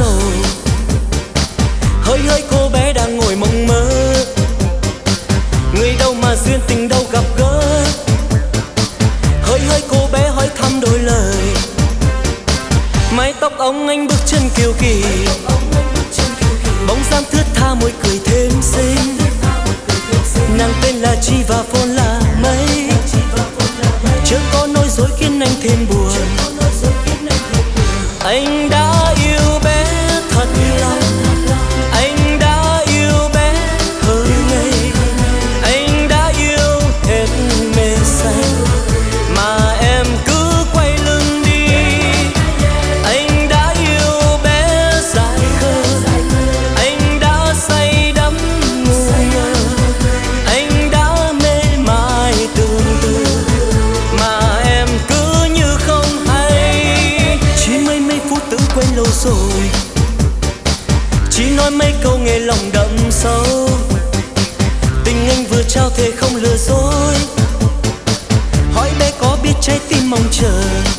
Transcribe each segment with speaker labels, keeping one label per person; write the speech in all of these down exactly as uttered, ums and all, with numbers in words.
Speaker 1: sầu. Hỡi hỡi cô bé đang ngồi mộng mơ, người đâu mà duyên tình đâu gặp gỡ. Hỡi hỡi cô bé hỏi thăm đôi lời, mái tóc óng anh bước chân kiều kỳ. Bóng dáng thướt tha môi cười thêm xinh, nàng tên là Chi và phone là Mây. Chớ có nói dối khiến anh thêm buồn. Anh đã yêu bé thật lòng, anh đã yêu bé thơ ngây, anh đã yêu hết mê say mà em cứ quay lưng đi. Anh đã yêu bé dại khờ, anh đã say đắm ngu ngơ, anh đã mê mải tương tư mà em cứ như không hay. Chỉ mấy mấy phút tự quên lâu rồi, chỉ nói mấy câu nghe lòng đậm sâu. Tình anh vừa trao thề không lừa dối, hỏi bé có biết trái tim mong chờ.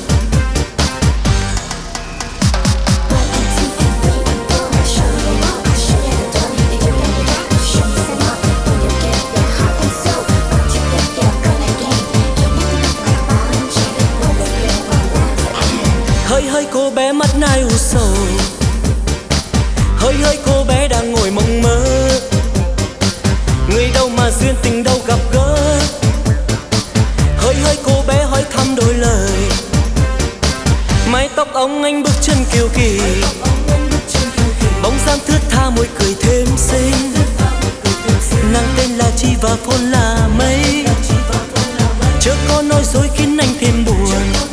Speaker 1: Hỡi hỡi cô bé mắt nai u sầu, hỡi hỡi cô bé đang ngồi mộng mơ, người đâu mà duyên tình đâu gặp gỡ. Hỡi hỡi cô bé hỏi thăm đôi lời, mái tóc óng anh bước chân kiều kỳ. Bóng dáng thướt tha môi cười thêm xinh, nàng tên là Chi và phone là Mây. Chớ có nói dối khiến anh thêm buồn.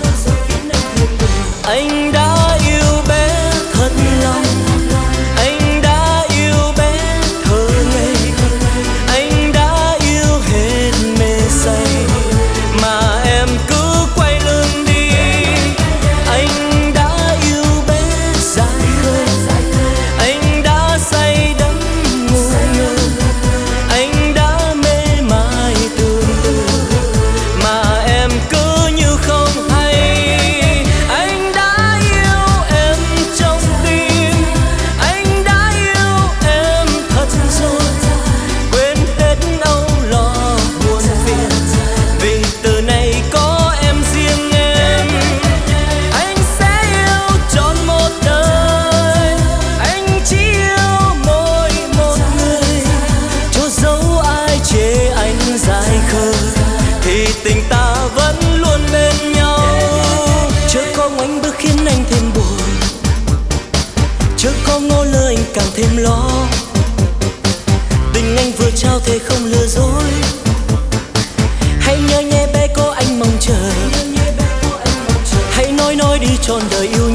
Speaker 1: Anh đã yêu bé thật lòng, anh đã yêu bé thơ ngây, anh đã yêu hết mê say mà em cứ quay lưng đi. Anh đã yêu bé dại khờ, anh đã say đắm ngu ngơ, anh đã mê mải tương tư mà em cứ như không hay. Anh đã yêu em trong tim, anh đã yêu em thật rồi, quên hết âu lo buồn phiền, vì từ nay có em riêng em. Anh sẽ yêu trọn một đời, anh chỉ yêu mỗi một người. Cho dẫu ai chê anh dại khờ thì tình ta vẫn luôn bên nhau. Chớ có ngoảnh bước khiến anh thêm buồn, chớ có ngó lơ anh càng thêm lo. Tình anh vừa trao thề không lừa dối, hãy nhớ nhé bé có anh mong chờ. Hãy nói nói đi trọn đời yêu